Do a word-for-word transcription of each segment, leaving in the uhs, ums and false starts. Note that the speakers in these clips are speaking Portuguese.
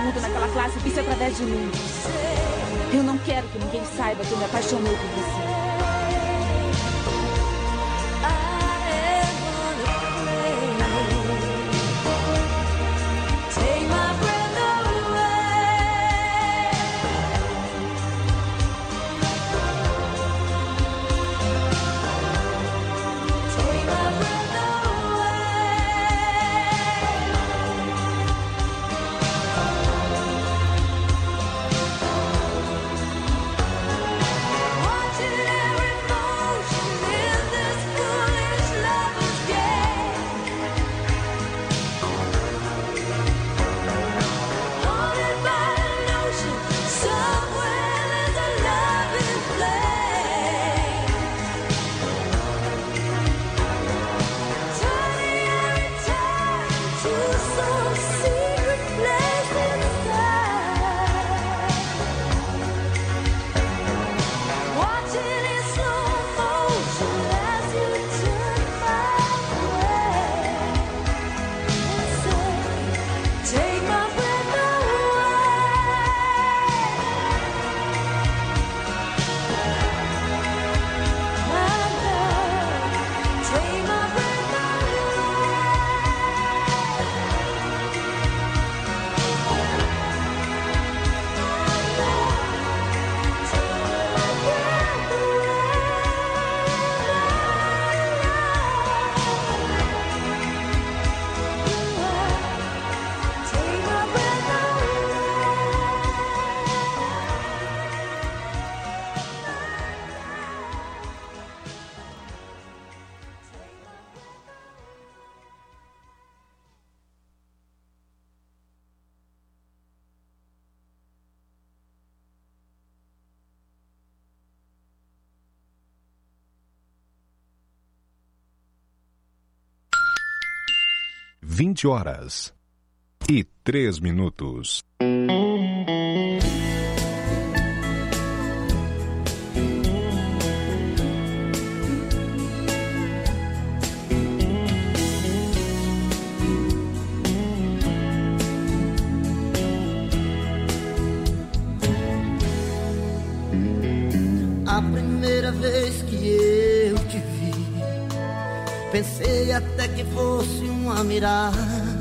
mundo naquela classe e isso através de mim. Eu não quero que ninguém saiba que eu me apaixonei por você. Vinte horas e três minutos. A primeira vez que eu te vi, pensei até que fosse uma miragem.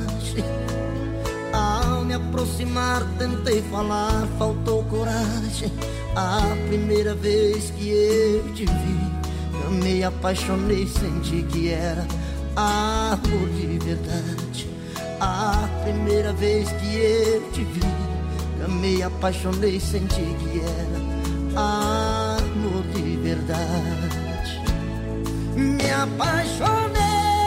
Ao me aproximar tentei falar, faltou coragem. A primeira vez que eu te vi, amei, apaixonei, senti que era amor de verdade. A primeira vez que eu te vi, amei, apaixonei, senti que era amor de verdade. Me apaixonei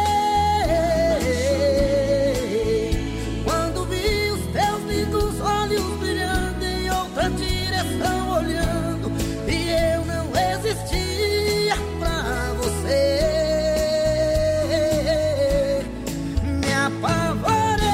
quando vi os teus lindos olhos brilhando em outra direção olhando, e eu não existia pra você. Me apavorei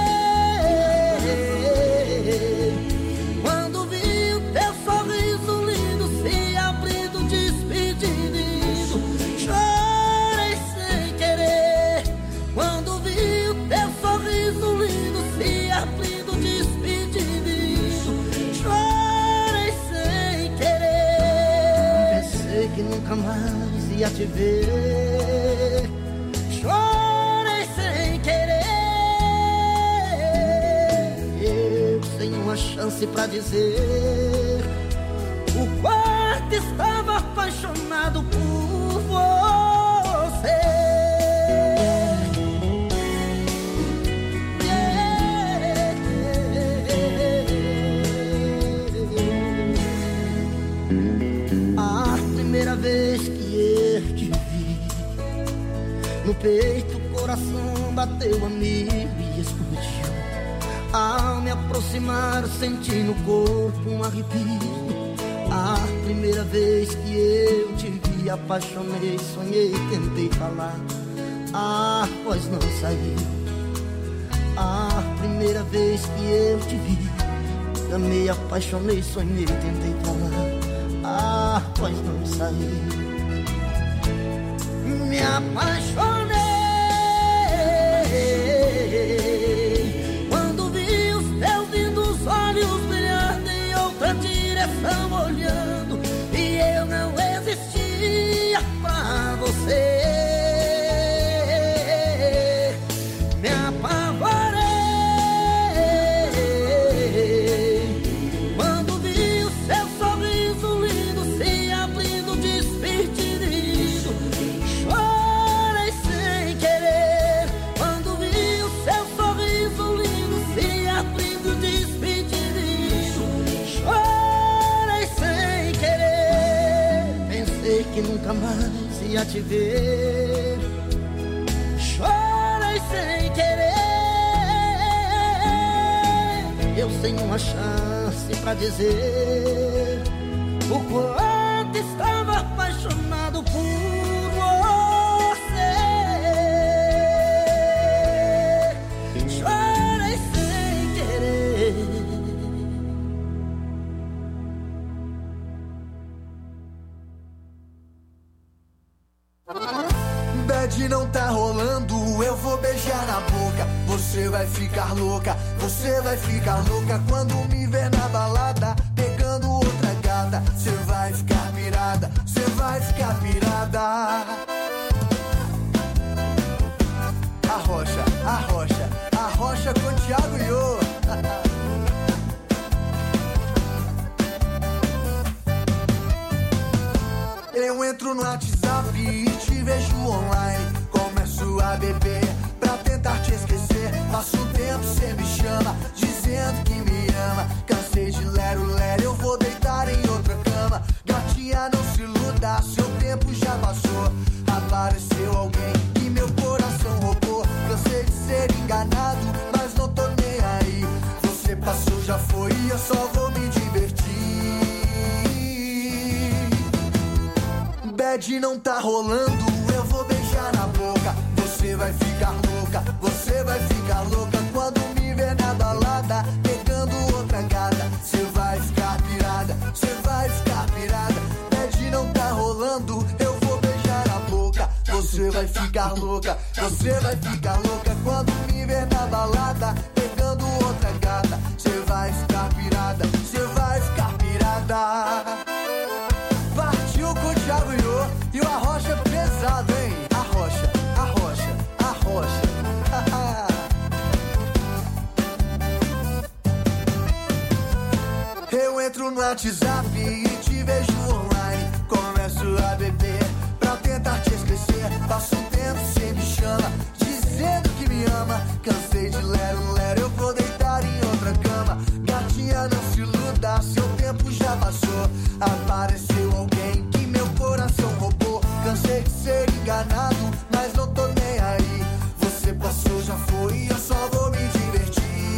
quando vi o teu sorriso lindo se abrindo, despedindo. Chorei sem querer quando vi o teu sorriso lindo se abrindo, despedindo. Chorei sem querer, pensei que nunca mais ia te ver. Chorei sem querer, eu sem uma chance pra dizer o quanto estava apaixonado por você. A primeira vez que eu te vi, no peito o coração bateu a mil e explodiu. Ao me aproximar senti no corpo um arrepio. A primeira vez que eu te vi, apaixonei, sonhei, tentei falar, a voz não saiu. A primeira vez que eu te vi, amei, apaixonei, sonhei, tentei falar, a voz não saiu. Me apaixonei quando vi os teus lindos estão olhando e eu não existia pra você. Me apavorei quando vi o seu sorriso lindo se abrindo, despedindo. Chorei sem querer quando vi o seu sorriso lindo se abrindo, despedindo. Chorei sem querer, pensei que nunca mais ia te ver. Chorei sem querer, eu sem uma chance pra dizer o quanto estava apaixonado por você. Chorei sem querer. Bad não tá rolando, eu vou beijar na boca. Você vai ficar louca, você vai ficar louca quando me ver na balada pegando outra gata. Você vai ficar pirada, você vai ficar pirada. Arrocha, arrocha, arrocha com Thiago Iô. Eu entro no WhatsApp e te vejo online. Começo a beber pra tentar te esquecer. Passo um tempo, cê me chama, dizendo que me ama. Cansei de lero-lero, eu vou deitar em outra cama. Gatinha, não se iluda, seu tempo já passou. Apareceu alguém que meu coração roubou. Cansei de ser enganado, mas não tô nem aí. Você passou, já foi, e eu só vou me divertir. Bad não tá rolando, eu vou beijar na boca. Você vai ficar louca, você vai ficar louca quando me ver na balada pegando outra gata. Você vai ficar pirada, você vai ficar pirada. Bad não tá rolando, eu vou beijar na boca. Você vai ficar louca, você vai ficar louca quando me ver na balada pegando outra gata. Você vai ficar pirada, você vai ficar pirada. Partiu com o Thiago Iô e o Arrocha pesado, hein? Arrocha, arrocha, arrocha. Eu entro no WhatsApp e te vejo online. Começo a beber pra tentar te esquecer. Passo um tempo, cê me chama, dizendo que me ama. Cansei de lero-lero, eu vou deitar em outra cama. Gatinha, não se iluda, seu tempo já passou. Apareceu alguém que meu coração roubou. Cansei de ser enganado, mas não tô nem aí. Você passou, já foi, eu só vou me divertir.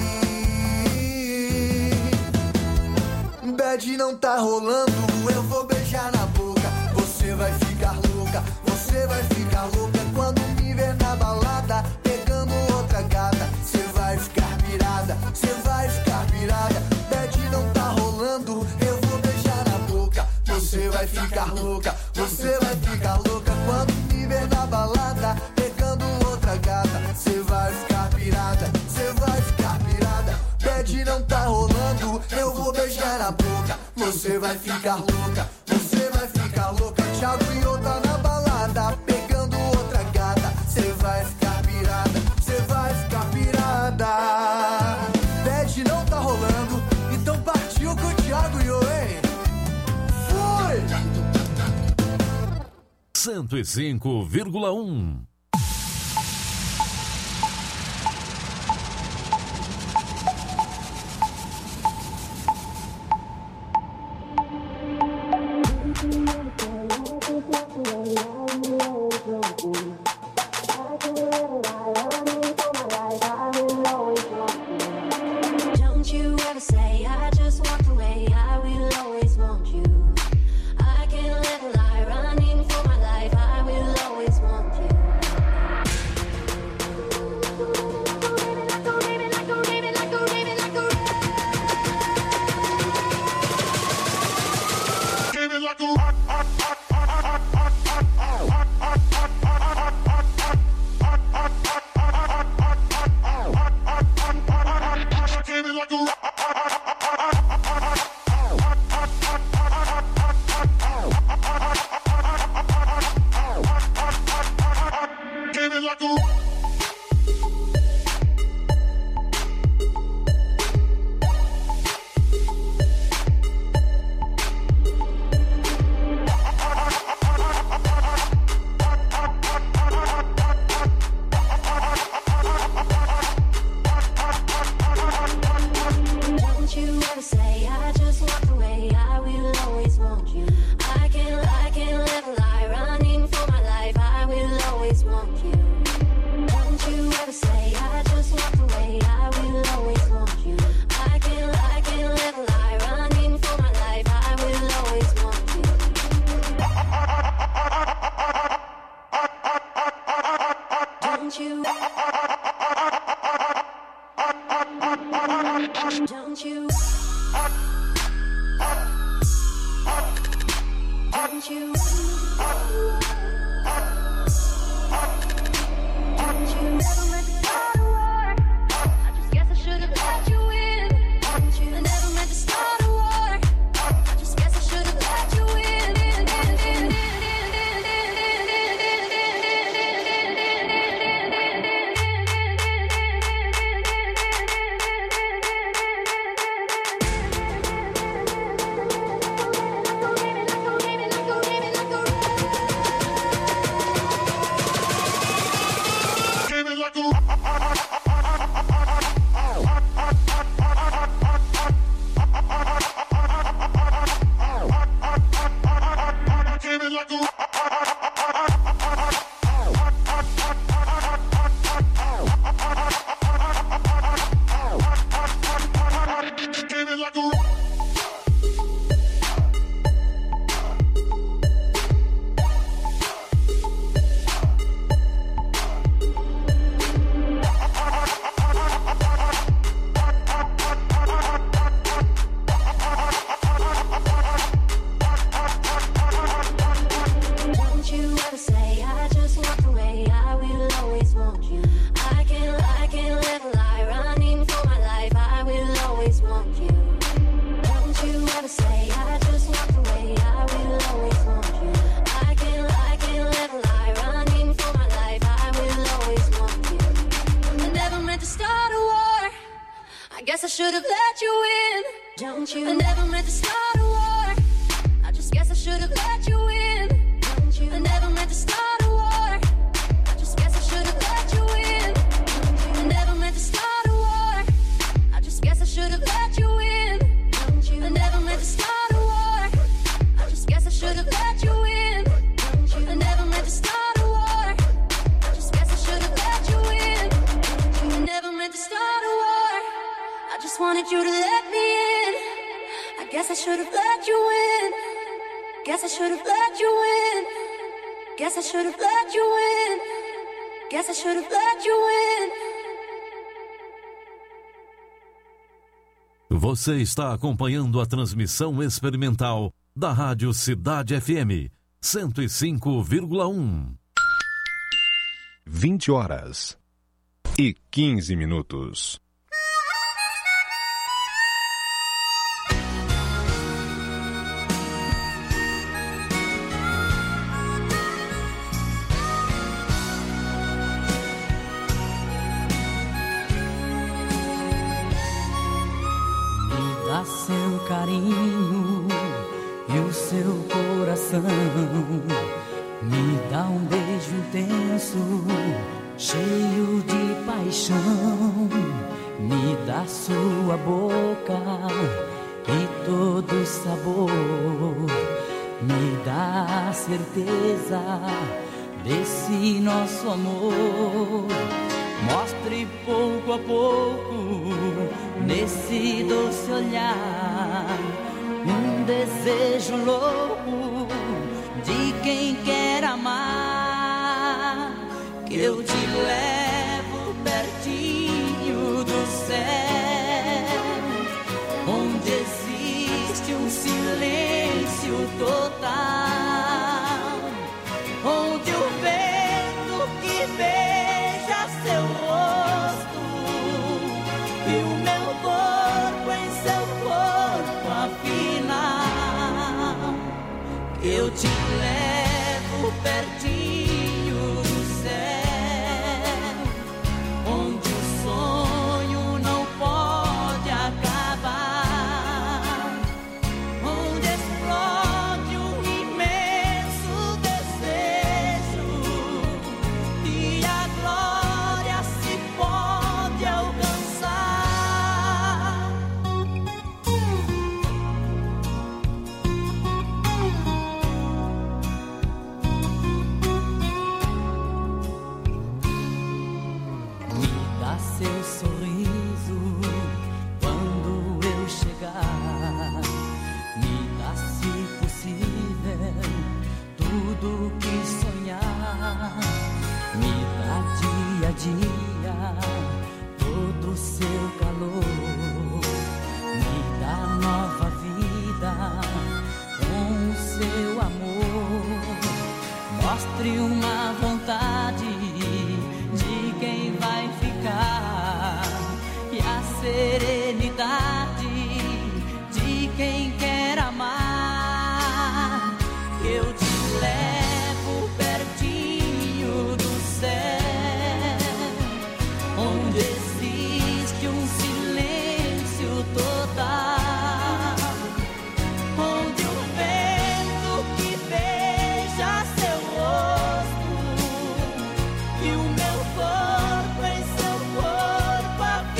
Bad não tá rolando, eu vou beijar na boca. Você vai ficar louca, você vai ficar louca quando me ver na balada pegando outra gata. Você vai ficar pirada, você vai ficar pirada. Bad não tá rolando, eu vou beijar na boca. Você vai ficar louca, você vai ficar louca quando me ver na balada pegando outra gata. Você vai ficar pirada, você vai ficar pirada. Bad não tá rolando, eu vou beijar na boca. Você vai ficar louca, você vai ficar louca. Thiago Iô tá na balada pegando outra gata. Você vai ficar pirada, você vai ficar pirada. Bad não tá rolando, então partiu com o Thiago Iô, hein? Fui! cento e cinco vírgula um. Don't you ever say I just walked away, I will always want you. I can't let a lie running for my life, I will always want you. Give it like a rock, hot, hot, hot, hot, hot, hot, hot, hot, hot, hot, hot, hot, hot, hot, hot, hot, give it like a rock, hot, hot, hot, hot, hot, hot, hot, you ever say I just walked away, I will always want you. I can't, I can't live a lie, running for my life, I will always want you. Don't you ever say I just walked away, I will always want you. I can't, I can't live a lie, running for my life, I will always want you. Don't you? Don't you? Don't you? Don't you never meant to start a war? I just guess I should have let you in. Don't you? I never meant to start a war. I just guess I should have let you in. Você está acompanhando a transmissão experimental da Rádio Cidade F M cento e cinco vírgula um. vinte horas e quinze minutos. Seu carinho e o seu coração, me dá um beijo intenso, cheio de paixão, me dá sua boca e todo sabor, me dá a certeza desse nosso amor. Mostre pouco a pouco nesse doce olhar um desejo louco de quem quer amar, que eu te levo pertinho do céu, onde existe um silêncio total, onde o vento que beija seu rosto e o meu corpo em seu corpo afinal, eu te levo pertinho do céu, onde o sonho não pode acabar, onde explode um imenso desejo e a glória se pode alcançar. nova vida com o seu amor. Mostre uma vontade de quem vai ficar e a serenidade de quem quer amar. Eu te levo pertinho do céu, onde existe um silêncio total, onde o vento que beija seu rosto e o meu corpo em seu corpo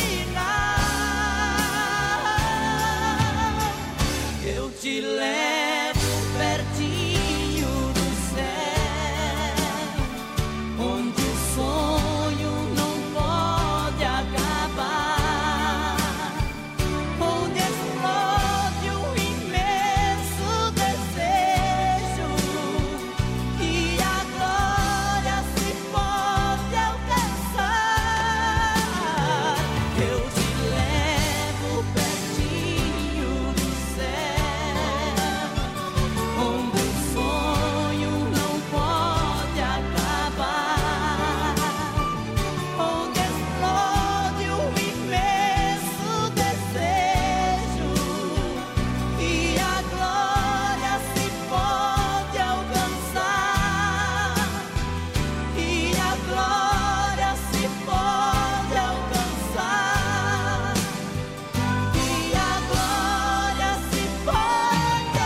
afinal. Eu te levo pertinho do céu, onde o sonho não pode acabar, onde explode um imenso desejo e a glória se pode alcançar. Eu te levo pertinho do céu, onde o sonho não pode acabar, onde explode um imenso desejo e a glória se pode alcançar, e a glória se pode alcançar, e a glória se pode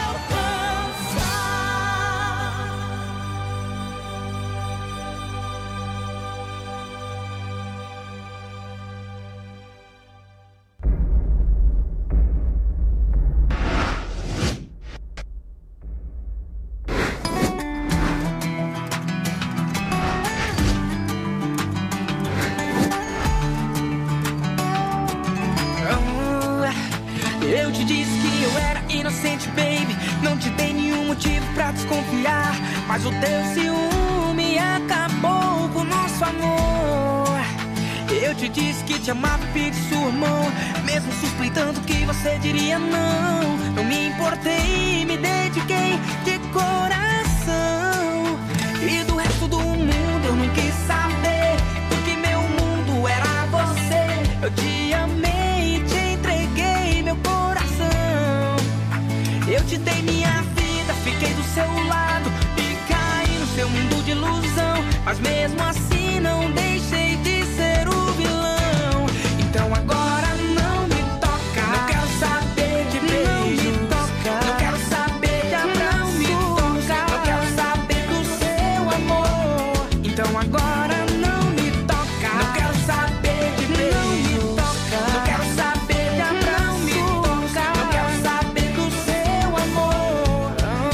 Eu te disse que eu era inocente, baby. Não te dei nenhum motivo pra desconfiar, mas o teu ciúme acabou com o nosso amor. Eu te disse que te amava, pedi sua mão, mesmo suspeitando que você diria não. Não me importei, me dediquei de coração, e do resto do mundo eu não quis saber, porque meu mundo era você. Eu te amei e te entreguei meu coração. Eu te dei minha vida, fiquei do seu lado e caí no seu mundo de ilusão, mas mesmo assim não deixei de ser o vilão. Então agora não me toca, não quero saber de beijo, não me toca, não quero saber de abraço, não me toca, não quero saber do seu amor. Então agora não me toca, não quero saber de beijo, não me toca, não quero saber de abraço, não me toca, não quero saber do seu amor.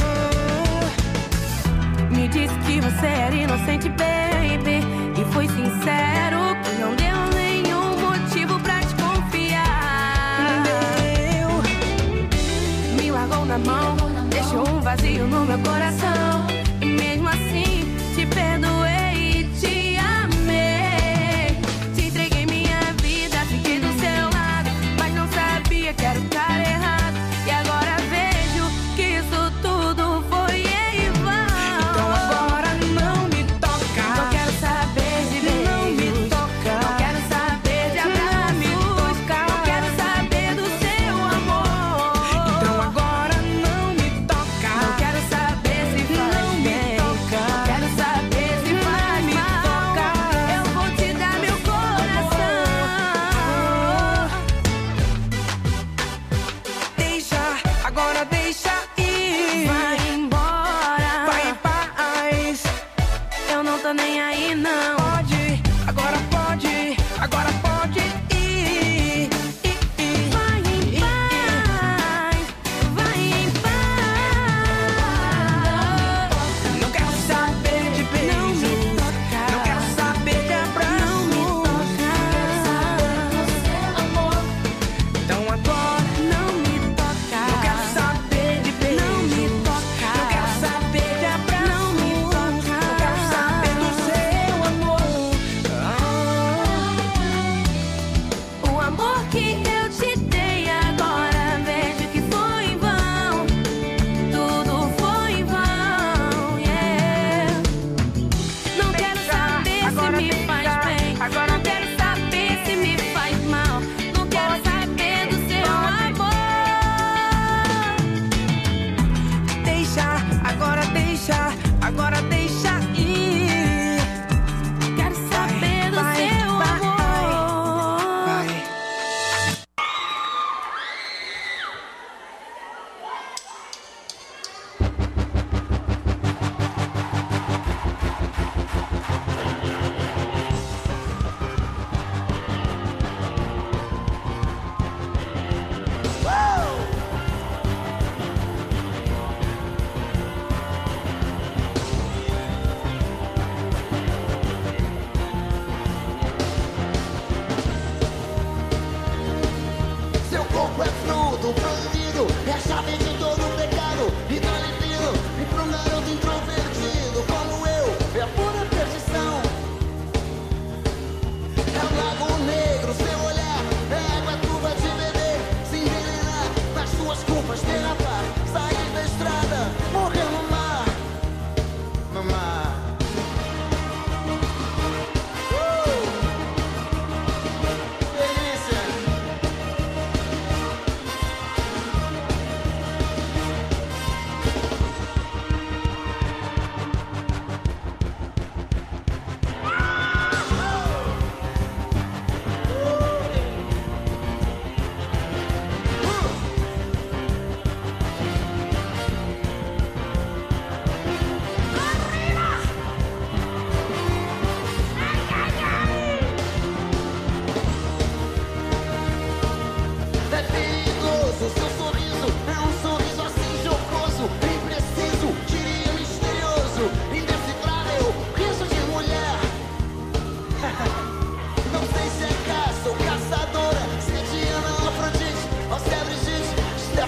Me disse que você era inocente, baby, e foi sincero, que não deu nenhum motivo pra te confiar. Me largou na mão, deixou um vazio no meu coração, e mesmo assim te perdoei e te amei. Te entreguei minha vida, fiquei do seu lado, mas não sabia que era o cara errado, e agora vejo que isso tudo foi em vão. Então agora não me toca, Não quero saber de beijo, não me toca, não quero saber de abraço, não me toca, não quero saber do seu amor. Então agora não me toca, Não quero saber se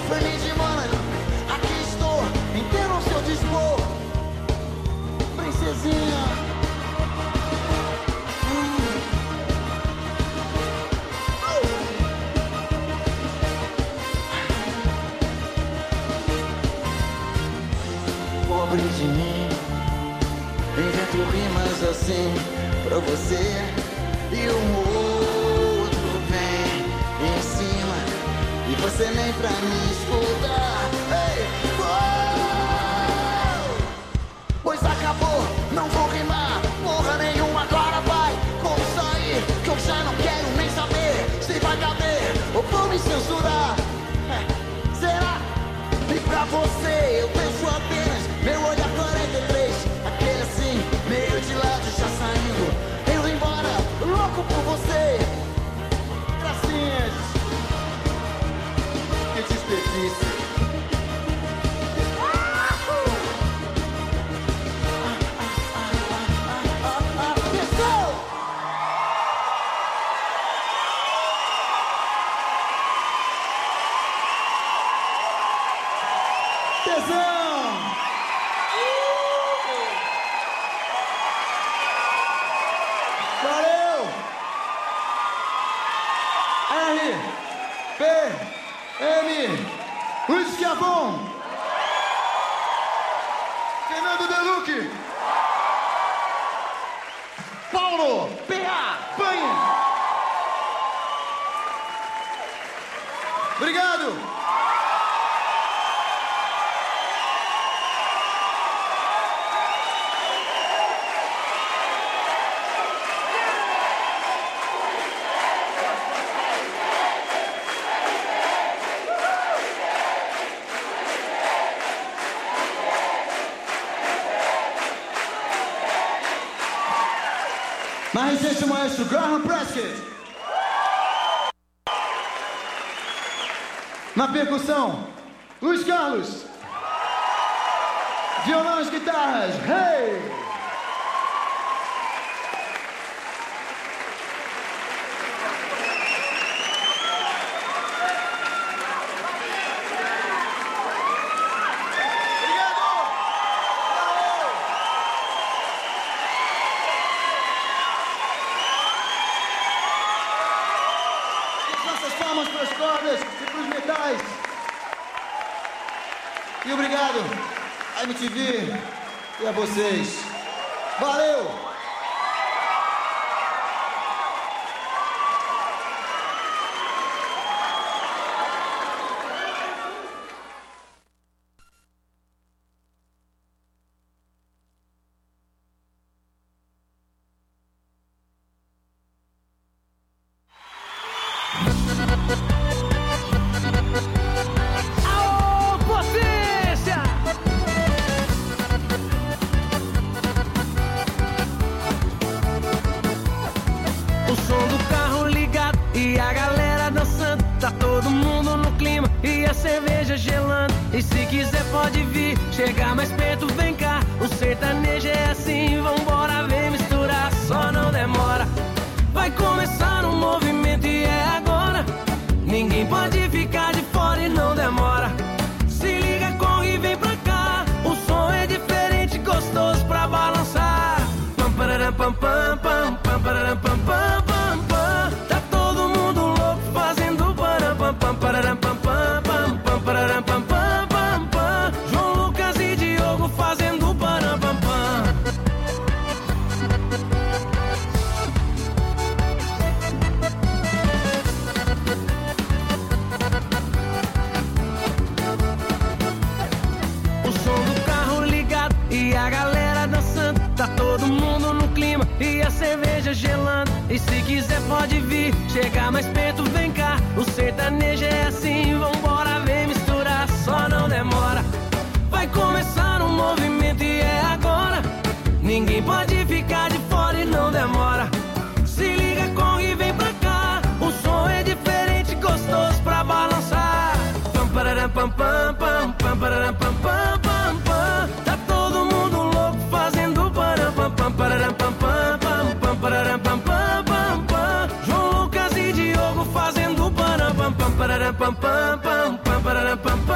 feliz de mano, aqui estou, inteiro ao seu dispor. Princesinha. Hum. Pobre de mim, invento rimas assim pra você e um outro vem em cima e você nem pra me escutar. Ei, oh! Pois acabou, não vou rimar porra nenhuma, agora vai como sair, que eu já não quero nem saber se vai caber ou vou me censurar. É, será? E pra você eu penso apenas meu olhar quarenta e três, aquele assim, meio de lado já saindo, indo embora, louco por você. Gracinhas, que desperdício. Luiz Schiavon, Fernando Deluque, Paulo P A Panha. Obrigado. Mais esse maestro Graham Prescott. Na percussão, Luiz Carlos. Violão e guitarras, hey! Para as cordas e para os metais. E obrigado a M T V e a vocês. Valeu! E se quiser pode vir, chegar mais perto, vem cá. O sertanejo é assim, vambora, vem misturar, só não demora. Vai começar um movimento e é agora. Ninguém pode ficar de fora e não demora. Se liga, corre e vem pra cá. O som é diferente, gostoso pra balançar. Pam, pararam, pam, pam, pam, pam, pararam, pam, pam, pam, pam. Tá todo mundo louco fazendo param, pam, pam, pararam, pam, pam, pam, pam, pararam, pam, pam. Fazendo param, pam, pam. O som do carro ligado e a galera dançando. Tá todo mundo no clima e a cerveja gelando. E se quiser pode vir, chegar mais perto, vem cá. O sertanejo é assim, vambora, vem misturar, só não demora. Vai começar um movimento e é agora. Ninguém pode ficar de fora e não demora. Se liga, corre e vem pra cá. O som é diferente, gostoso pra balançar. Pam, pararam, pam, pam, pam, pam, pararam, pam, pam, pam, pam. Tá todo mundo louco fazendo param, pam, pam, pararam, pam, pam, pam, pam, pararam, pam, pam, pam, pam. João Lucas e Diogo fazendo param, pam, pam, pararam, pam, pam, pam, pam, pararam, pam, pam.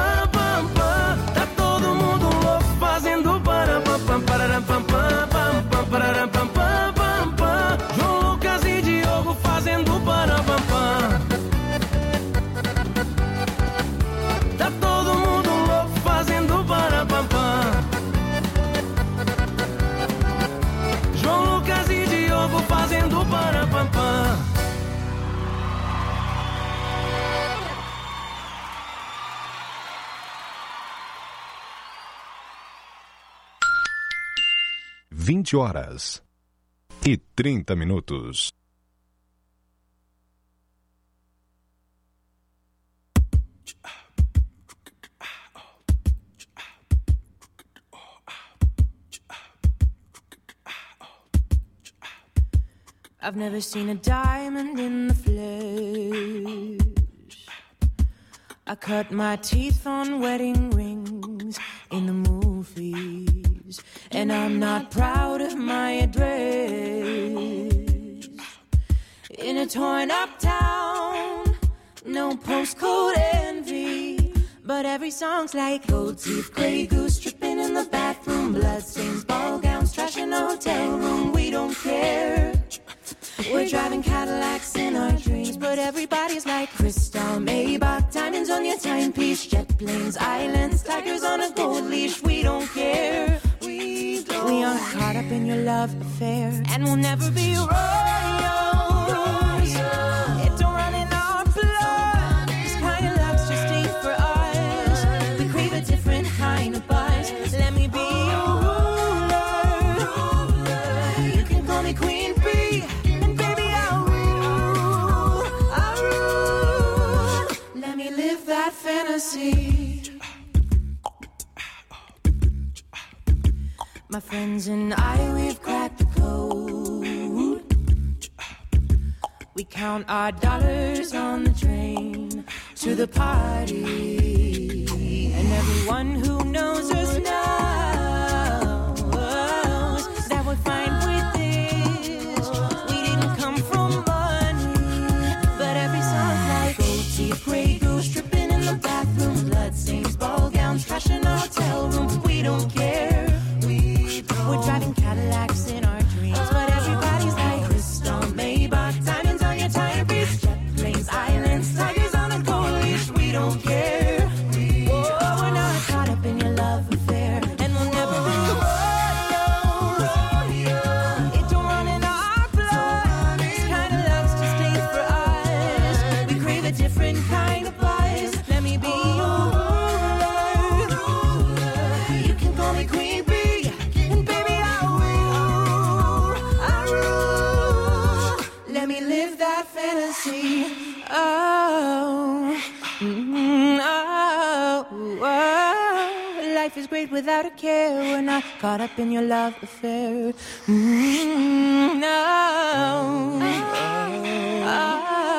vinte horas e trinta minutos. I've never seen a diamond in the flesh. I cut my teeth on wedding rings in the movies, and I'm not proud of my address. In a torn up town, no postcode envy, but every song's like gold teeth, gray goose, tripping in the bathroom, bloodstains, ball gowns, trash in a hotel room. We don't care. We're driving Cadillacs in our dreams, but everybody's like crystal, Maybach, diamonds on your timepiece, jet planes, islands, tigers on a gold leash. We don't care. We don't. We aren't caught up in your love affair, and we'll never be royals. It don't run in our blood. This kind of love's just ain't for us. We crave a different kind of buzz. Let me be your ruler. You can call me Queen Bee. That fantasy. My friends and I, we've cracked the code. We count our dollars on the train to the party, and everyone who knows us knows that we're fine with this. We didn't come from money, but every song's like gold teeth, gray goose, tripping in the bathroom, bloodstains, ball gowns, trash in a hotel room. We don't care. We don't. We're driving Cadillacs in our dreams, but everybody's like crystal, Maybach, diamonds on your timepiece, jet planes, islands, tigers on a gold leash. We don't care. We oh, don't. We're not caught up in your love affair, and we'll never be royals. It don't run in our blood. This kind of love's just ain't for us. We crave a different kind of buzz. Let me be your ruler. You can call me Queen Bee, and baby I will. I rule. Let me live that fantasy. Oh, mm, oh, oh. Life is great without a care. We're not caught up in your love affair. Mm, no. Oh,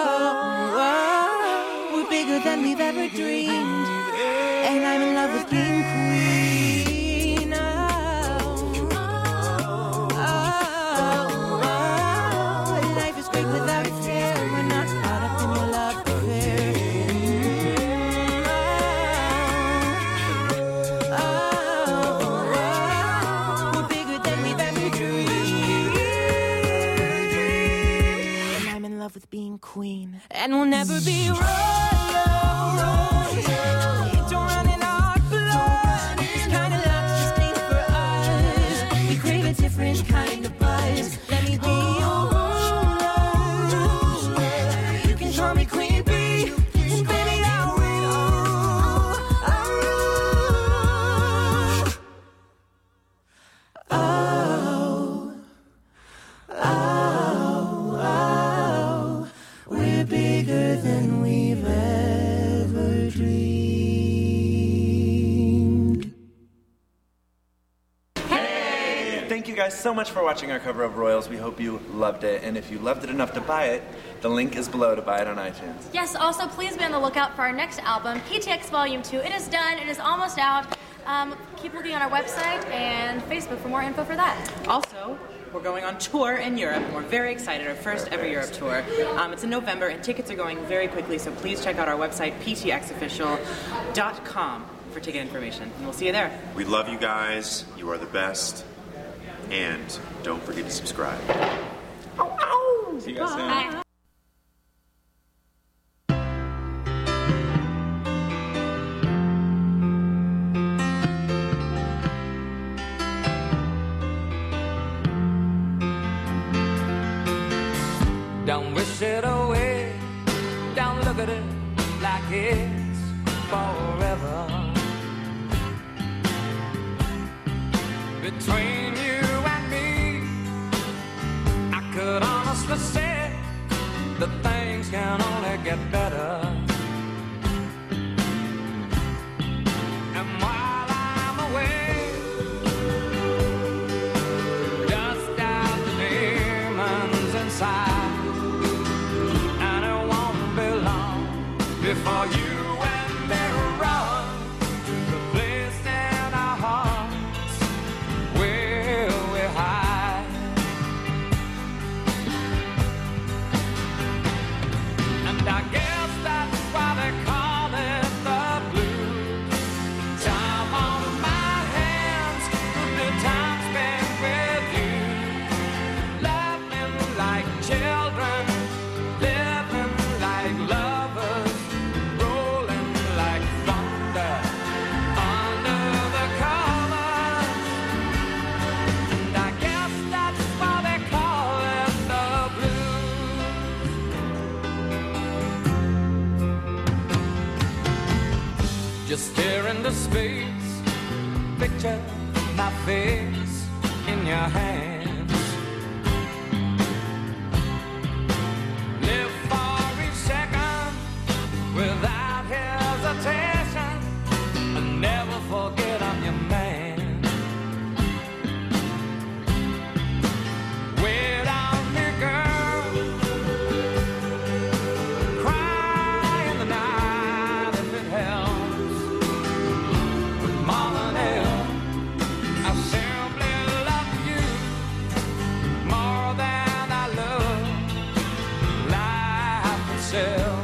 oh. We're bigger than we've ever dreamed, and I'm in love with King Queen. Oh, oh, oh. Life is great without a care. We're not caught up in your love affair. Oh, oh, oh. We're bigger than we've ever dreamed, and I'm in love with being queen, and we'll never be royals. It don't run in our blood. This kind of love just ain't for us. We crave a different kind of buzz. Let me be your ruler. You can call me Queen Bee, and baby I will. I rule. Oh, oh, oh. We're bigger than we've ever dreamed. Thank you guys so much for watching our cover of Royals. We hope you loved it, and if you loved it enough to buy it, the link is below to buy it on iTunes. Yes, also please be on the lookout for our next album, P T X Volume two. It is done, it is almost out. Um, keep looking on our website and Facebook for more info for that. Also, we're going on tour in Europe, and we're very excited, our first ever Europe tour. Um, it's in November, and tickets are going very quickly, so please check out our website, p t x official dot com, for ticket information, and we'll see you there. We love you guys. You are the best. And don't forget to subscribe. Oh, ow! See you guys soon. Bye. Don't wish it away. Don't look at it like it's forever. Between you and me, can only get better. And while I'm away, dust out the demons inside, and it won't be long before you and me run to the place in our hearts where we hide. And I guess that's why they call it the blues. Time on my hands, the time spent with you, laughing like children, living like lovers, rolling like thunder under the covers. And I guess that's why they call it the blues. Just stare into space, picture my face in your hands. Live for each second without hesitation, and never forget I'm your man. Wait on me, girl, cry in the night if it helps. More than ever, I simply love you more than I love life itself.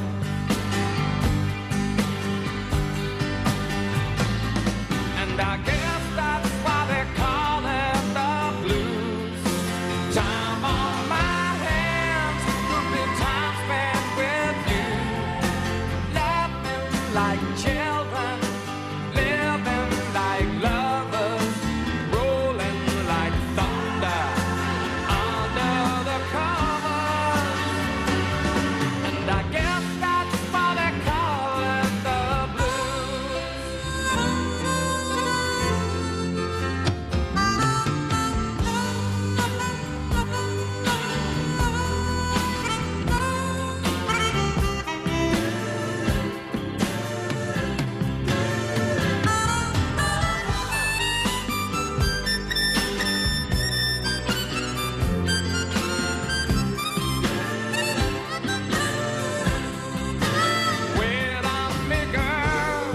And I guess that's why they call it the blues. Time on my hands could be time spent with you, laughing like children, living like lovers, rolling like thunder under the covers. And I guess that's why they call it the blues. Wait on me, girl,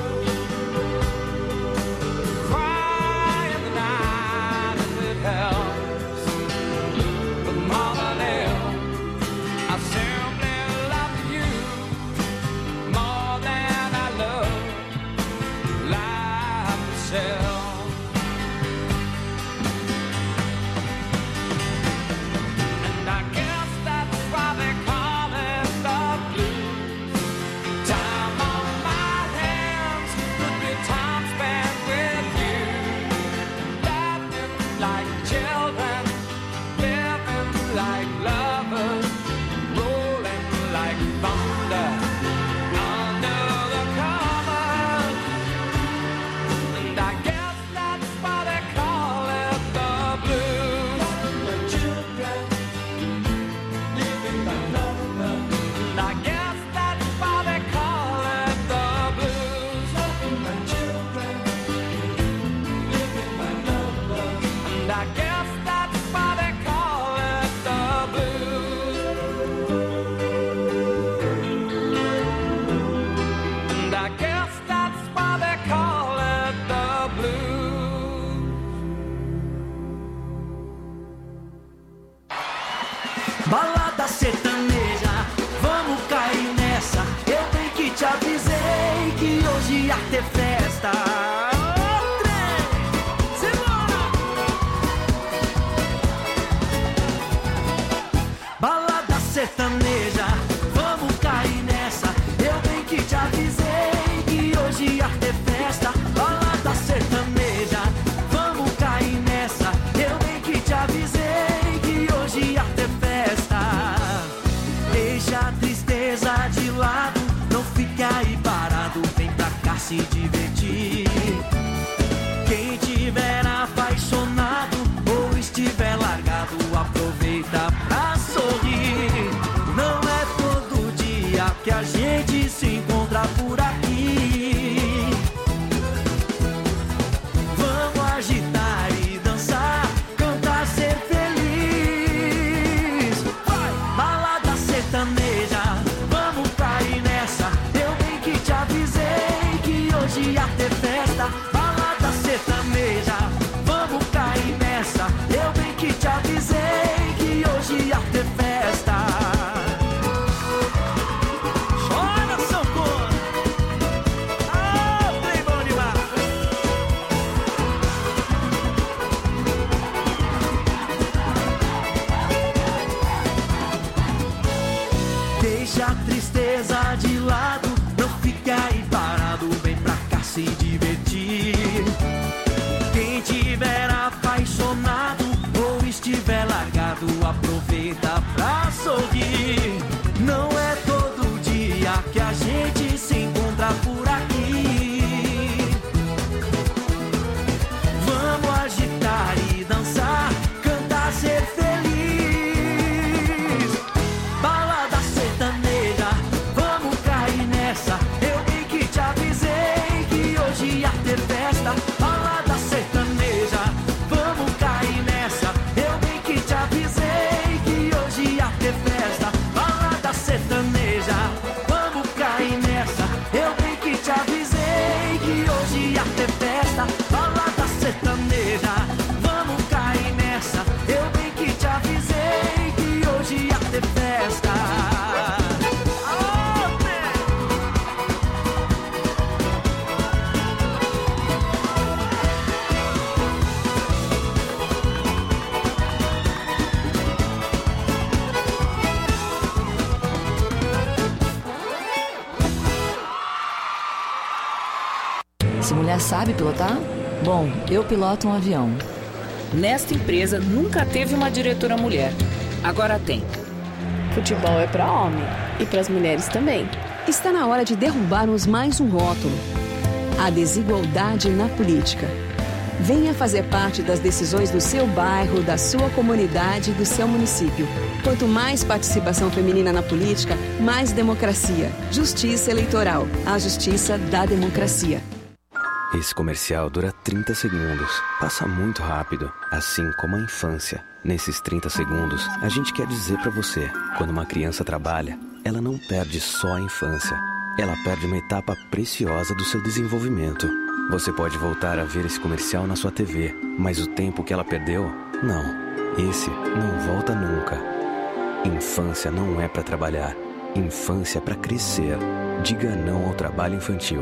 cry in the night if it helps. But more than ever, I simply love you more than I love life itself. And I guess that's why they call it the blues. Time on my hands could be time spent with you, laughing like children, living like lovers, rolling like thunder under the covers. And I guess that's why they call it the blues. Children, living like lovers. And I guess that's why they call it the blues. Children, living like lovers. And I guess that's why they call it the blues. And I guess that's why they call it the blues. Balada sertaneja, vamos cair nessa. Eu bem que te avisei que hoje ia ter festa. Ô, trem, simbora! Balada sertaneja, vamos cair nessa. Eu bem que te avisei que hoje ia ter festa. Balada sertaneja, vamos cair nessa. Eu bem que te avisei que hoje ia ter festa. Deixa a tristeza de lado, não fique aí parado, vem pra cá se divertir. Quem tiver apaixonado ou estiver largado, aproveita pra sorrir. Não é todo dia hoje ia ter festa, balada sertaneja. Vamos cair nessa, eu bem que te avisei que hoje ia ter festa. Chora, sanfona! Ah, trem bom demais! Deixa a tristeza de lado, não fique aí parado, vem pra cá se divertir. Quem tiver apaixonado ou estiver largado, aproveita pra sorrir. Não é todo dia que a gente se encontra por aqui. Vamos agitar e dançar, cantar, ser feliz. Balada sertaneja, vamos cair nessa. Eu bem que te avisei que hoje ia ter festa. Balada sertaneja, vamos cair nessa. Eu bem que te avisei que hoje ia ter festa. Balada sertaneja, vamos cair nessa. Eu bem que te avisei que hoje ia ter festa. Balada sertaneja, vamos cair nessa. Eu bem que te avisei que hoje ia ter festa. Se mulher sabe pilotar? Bom, eu piloto um avião. Nesta empresa nunca teve uma diretora mulher. Agora tem. Futebol é para homem e para as mulheres também. Está na hora de derrubarmos mais um rótulo: a desigualdade na política. Venha fazer parte das decisões do seu bairro, da sua comunidade e do seu município. Quanto mais participação feminina na política, mais democracia. Justiça Eleitoral. A justiça da democracia. Esse comercial dura trinta segundos. Passa muito rápido, assim como a infância. Nesses trinta segundos, a gente quer dizer pra você: quando uma criança trabalha, ela não perde só a infância. Ela perde uma etapa preciosa do seu desenvolvimento. Você pode voltar a ver esse comercial na sua T V, mas o tempo que ela perdeu, não. Esse não volta nunca. Infância não é pra trabalhar. Infância é pra crescer. Diga não ao trabalho infantil.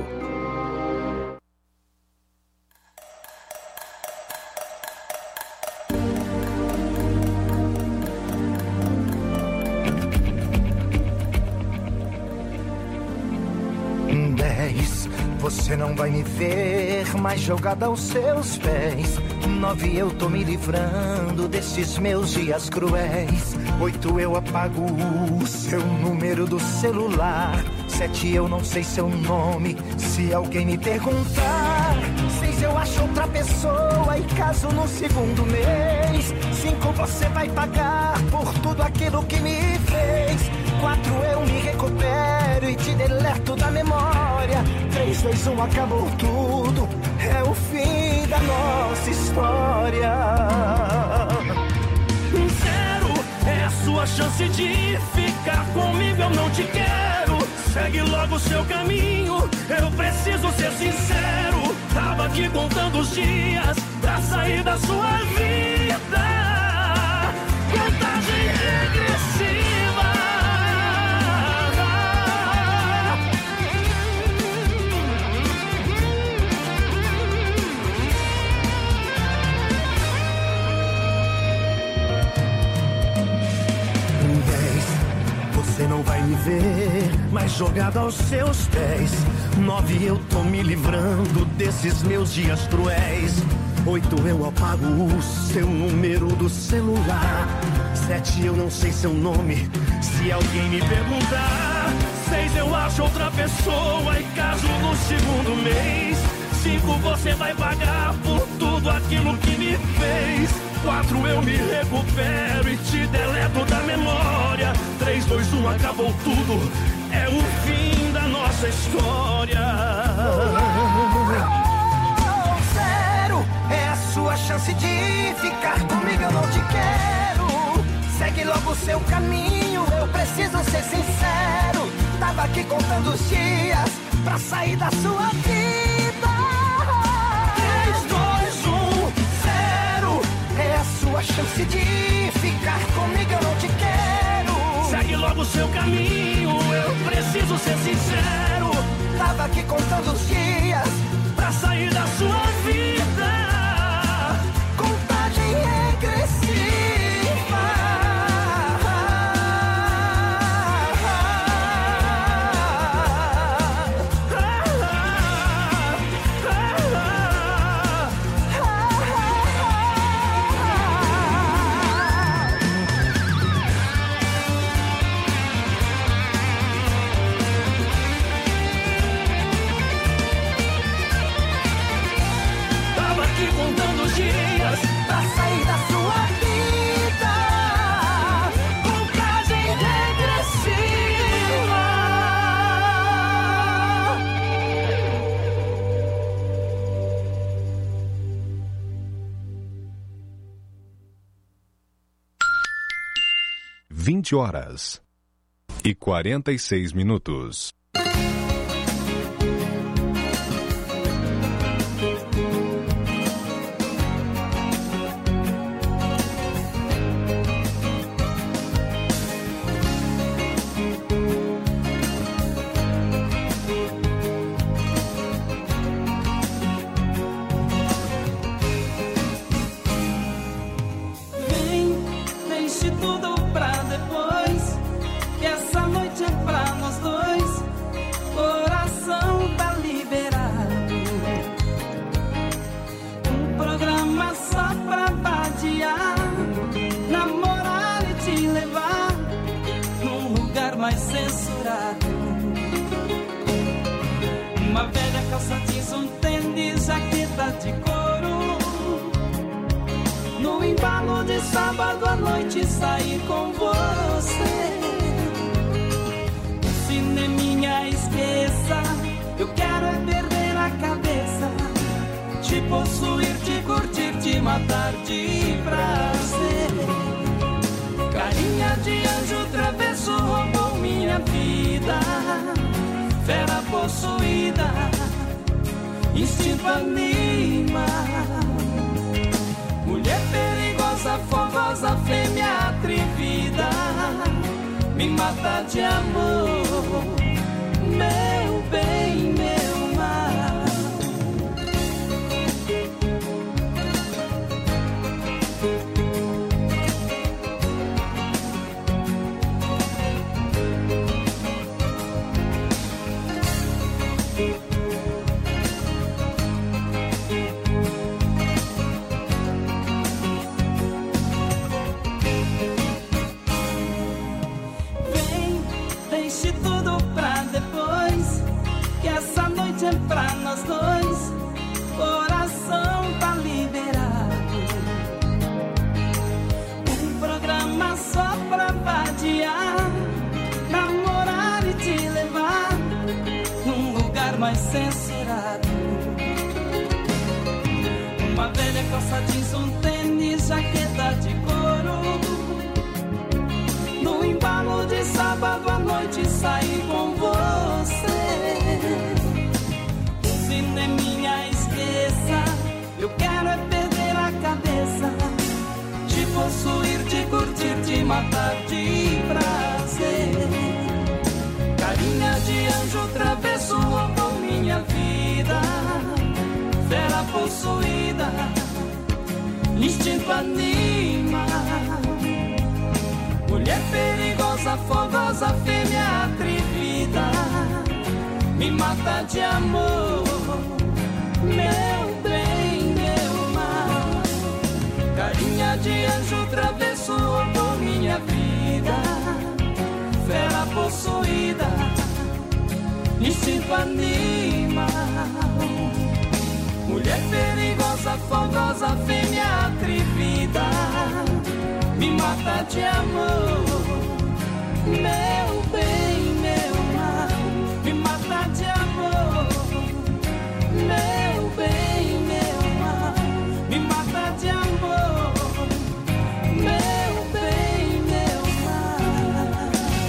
Você não vai me ver mais jogada aos seus pés. Nove, eu tô me livrando desses meus dias cruéis. Oito, eu apago o seu número do celular. Sete, eu não sei seu nome, se alguém me perguntar. Seis, eu acho outra pessoa e caso no segundo mês. Cinco, você vai pagar por tudo aquilo que me fez. Quatro, eu me recupero e te deleto da memória. Três, dois, um, acabou tudo. É o fim da nossa história. Zero é a sua chance de ficar comigo, eu não te quero. Segue logo o seu caminho, eu preciso ser sincero. Tava aqui contando os dias pra sair da sua vida. Contagem regressiva. Você não vai me ver mais jogada aos seus pés. Nove, eu tô me livrando desses meus dias cruéis. Oito, eu apago o seu número do celular. Sete, eu não sei seu nome, se alguém me perguntar. Seis, eu acho outra pessoa e caso no segundo mês. Cinco, você vai pagar por tudo aquilo que me fez. Quatro, eu me recupero e te deleto da memória. Três, dois, um, acabou tudo. É o fim da nossa história. Zero é a sua chance de ficar comigo, eu não te quero. Segue logo o seu caminho, eu preciso ser sincero. Tava aqui contando os dias pra sair da sua vida. Tava aqui contando os dias pra sair da sua vida. Contagem regressiva. vinte horas e quarenta e seis minutos. Uma velha calça jeans, um tênis, jaqueta de couro. No embalo de sábado à noite sair com você. Um cineminha, esqueça, eu quero é perder a cabeça. Te possuir, te curtir, te matar de prazer. Carinha de anjo travesso roubou minha vida. Fera possuída, instinto anima. Mulher perigosa, fogosa, fêmea atrevida. Me mata de amor, meu bem, meu mal. É pra nós dois, coração tá liberado. Um programa só pra vadiar, namorar e te levar num lugar mais censurado. Uma velha calça jeans, um tênis, jaqueta de couro. No embalo de sábado à noite sair com você. Cineminha, esqueça, eu quero é perder a cabeça. Te possuir, te curtir, te matar de prazer. Carinha de anjo travesso roubou minha vida. Fera possuída, instinto anima. Mulher perigosa, fogosa, fêmea atrevida. Me mata de amor, meu bem, meu mal. Carinha de anjo travesso roubou minha vida. Fera possuída, instinto anima. Mulher perigosa, fogosa, fêmea atrevida. Me mata de amor, meu bem, meu mal. Me mata de amor, meu bem, meu mal. Me mata de amor, meu bem, meu mal.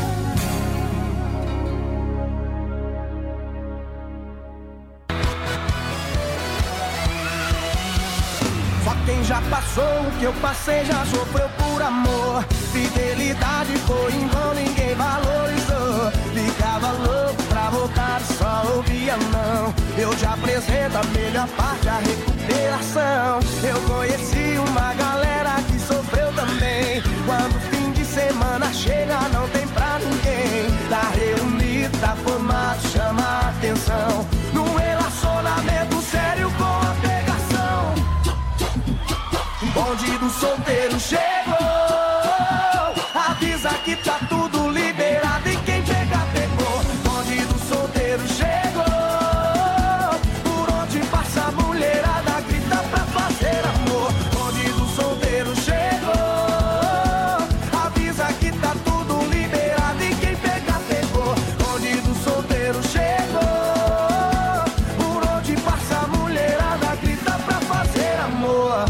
Só quem já passou o que eu passei já sofreu por amor. Fidelidade foi em vão, ninguém valorizou. Ficava louco pra você. voltar e só ouvia não. Eu te apresento a melhor parte, a recuperação. Eu conheci uma galera que sofreu também. Quando o fim de semana chega, não tem pra ninguém. Tá reunido, tá formado, chama a atenção. Num relacionamento sério com a pegação. O bonde do solteiro chegou. Avisa que tá tudo liberado e quem pegar pegou. Bonde do solteiro chegou. Por onde passa a mulherada grita pra fazer amor. Bonde do solteiro chegou. Avisa que tá tudo liberado e quem pegar pegou. Bonde do solteiro chegou. Por onde passa a mulherada grita pra fazer amor.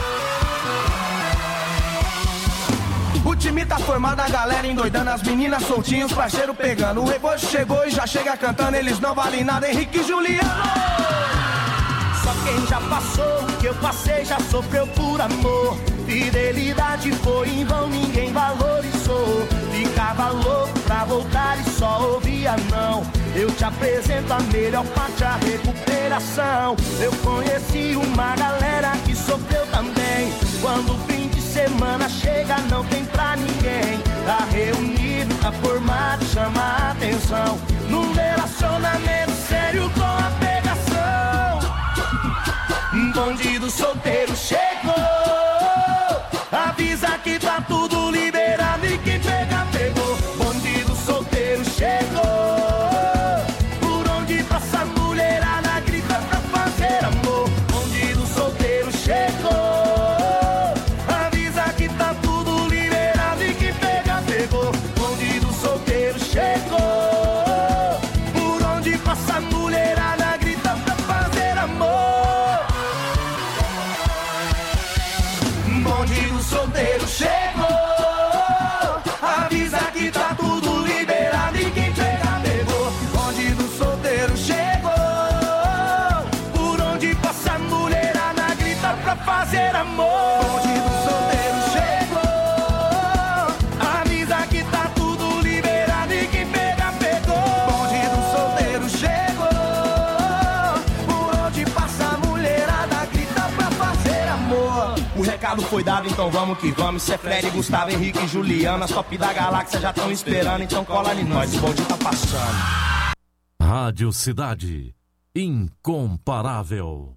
O time tá formado, a galera endoidando, as meninas soltinhos, parceiro pegando. O rebote chegou e já chega cantando, eles não valem nada, Henrique e Juliano. Só quem já passou, que eu passei, já sofreu por amor. Fidelidade foi em vão, ninguém valorizou. Ficava louco pra voltar e só ouvia não. Eu te apresento a melhor parte, a recuperação. Eu conheci uma galera que sofreu também. Quando o fim de semana chega, não tem pra ninguém. Tá reunido, tá formado, chama a atenção. Num relacionamento sério com a pegação. Um bandido solteiro chegou. Avisa que tá tudo liberado e quem pega, pegou. Bandido solteiro chegou. Por onde passa a mulherada grita pra fazer amor. Bandido solteiro chegou. Avisa que tá tudo liberado e quem pega, pegou. Bandido solteiro chegou. Por onde passa a mulherada grita pra fazer amor. Bandido solteiro chegou. Avisa que tá tudo liberado e quem pega, pegou. Bandido solteiro chegou. Por onde passa a mulherada grita pra fazer amor. Bandido solteiro chegou. Avisa que tá tudo liberado e quem pega, pegou. Bandido solteiro chegou. Por onde passa a mulherada grita pra fazer amor. O recado foi dado, então vamos que vamos. Cê é Fred, Gustavo, Henrique e Juliana. As top da galáxia já estão esperando, então cola em nós, o bonde tá passando. Rádio Cidade. Incomparável.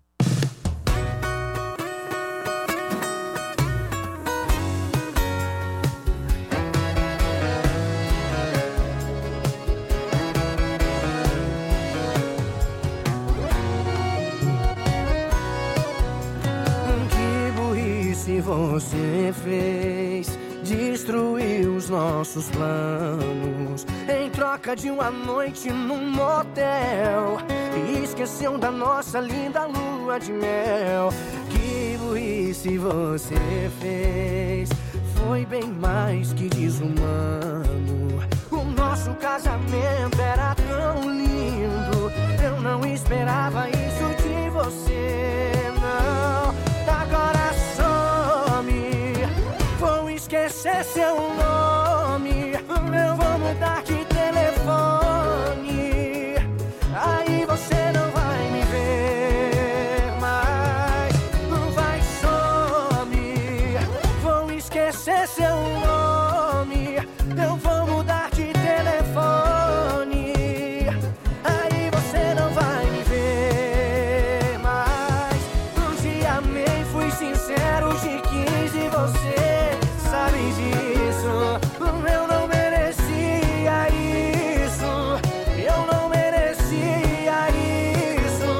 Que burrice você fez, destruiu os nossos planos em troca de uma noite num motel e esqueceu da nossa linda lua de mel. Que burrice você fez, foi bem mais que desumano. O nosso casamento era tão lindo, eu não esperava isso de você, não. Agora some, vou esquecer seu nome, eu vou mudar de telefone, aí você não vai me ver mais. Vai, some, vou esquecer seu nome, eu vou mudar de telefone, aí você não vai me ver mais. Te amei, fui sincero, te quis e você sabe disso. Eu não merecia isso, eu não merecia isso.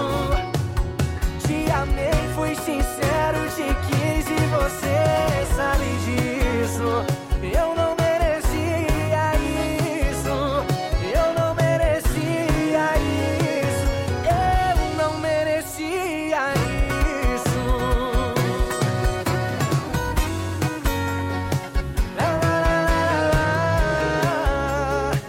Te amei, fui sincero, te quis e você sabe disso. Eu não merecia isso, eu não merecia isso, eu não merecia isso. Lá, lá, lá, lá, lá.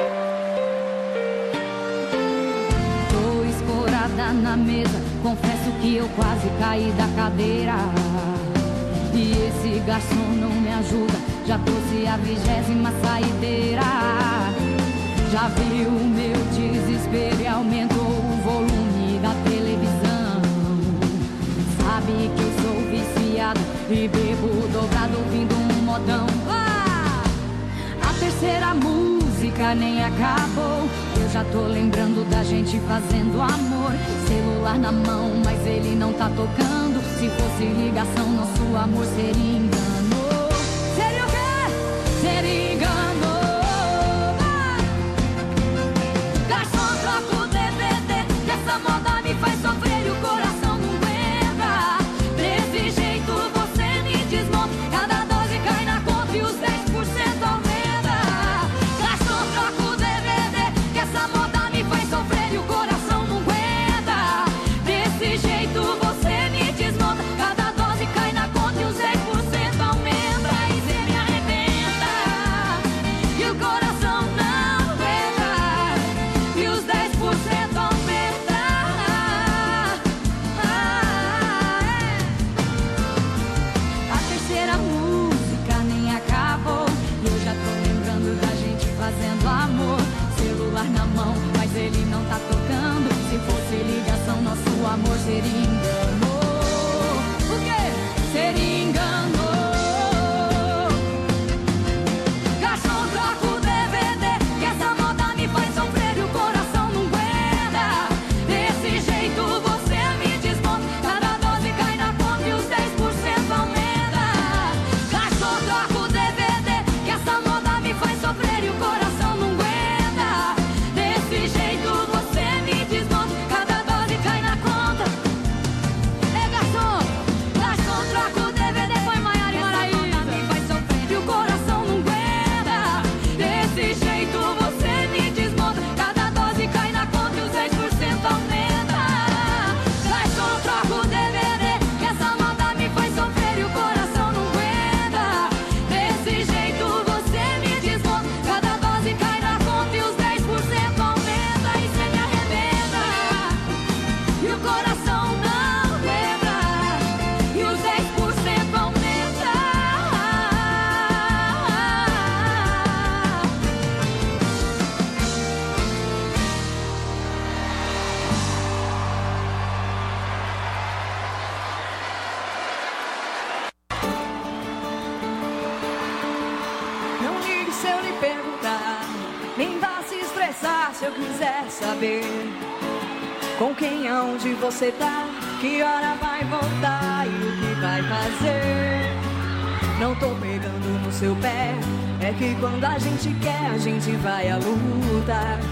Tô escorada na mesa, confesso que eu quase caí da cadeira. E esse garçom não me ajuda, já trouxe a vigésima saideira. Já viu o meu desespero e aumentou o volume da televisão. Sabe que eu sou viciado e bebo dobrado ouvindo um modão. Ah! A terceira música nem acabou, eu já tô lembrando da gente fazendo amor. Celular na mão, mas ele não tá tocando. Se fosse ligação, nosso amor seria engano. Seria o quê? Seria engano. Ah! Garçom, troca o D V D, que essa moda me faz sofrer e o coração não aguenta. Desse jeito você me desmonta, cada dose cai na conta e os dez por cento aumenta. Garçom, troca o D V D, que essa moda me faz sofrer e o coração não aguenta. Desse jeito você me desmonta, cada dose cai na conta e os dez por cento aumenta. E cê me arrebenta e o coração não aguenta, e os dez por cento aumenta. Ah, é. A terceira música nem acabou e eu já tô lembrando da gente fazendo amor. Celular na mão, mas ele não tá tocando. Se fosse ligação, nosso amor seria engano. O quê? Seria engano. Garçom, troca o D V D, que essa moda me faz sofrer e o coração não aguenta. Desse jeito você me desmonta, cada dose cai na conta e os dez por cento aumenta. Garçom, troca o D V D, que essa moda me faz sofrer e o coração não aguenta. Desse jeito você me desmonta, cada dose cai na conta. É garçom, garçom, troca o D V D, foi Maiara e Maraísa. Me faz sofrer e o coração não aguenta. Desse jeito você me desmonta, cada dose cai na conta e os dez por cento aumenta. Garçom, troca o D V D, que essa moda me faz sofrer e o coração não aguenta. Desse jeito você me desmonta, cada dose cai na conta e os dez por cento aumenta. E cê me arrebenta e o coração não aguenta, e os dez por cento aumenta. Não ligue se eu lhe perguntar, nem vá se estressar se eu quiser saber com quem, aonde você tá, que hora vai voltar e o que vai fazer. Não tô pegando no seu pé, é que quando a gente quer a gente vai à luta.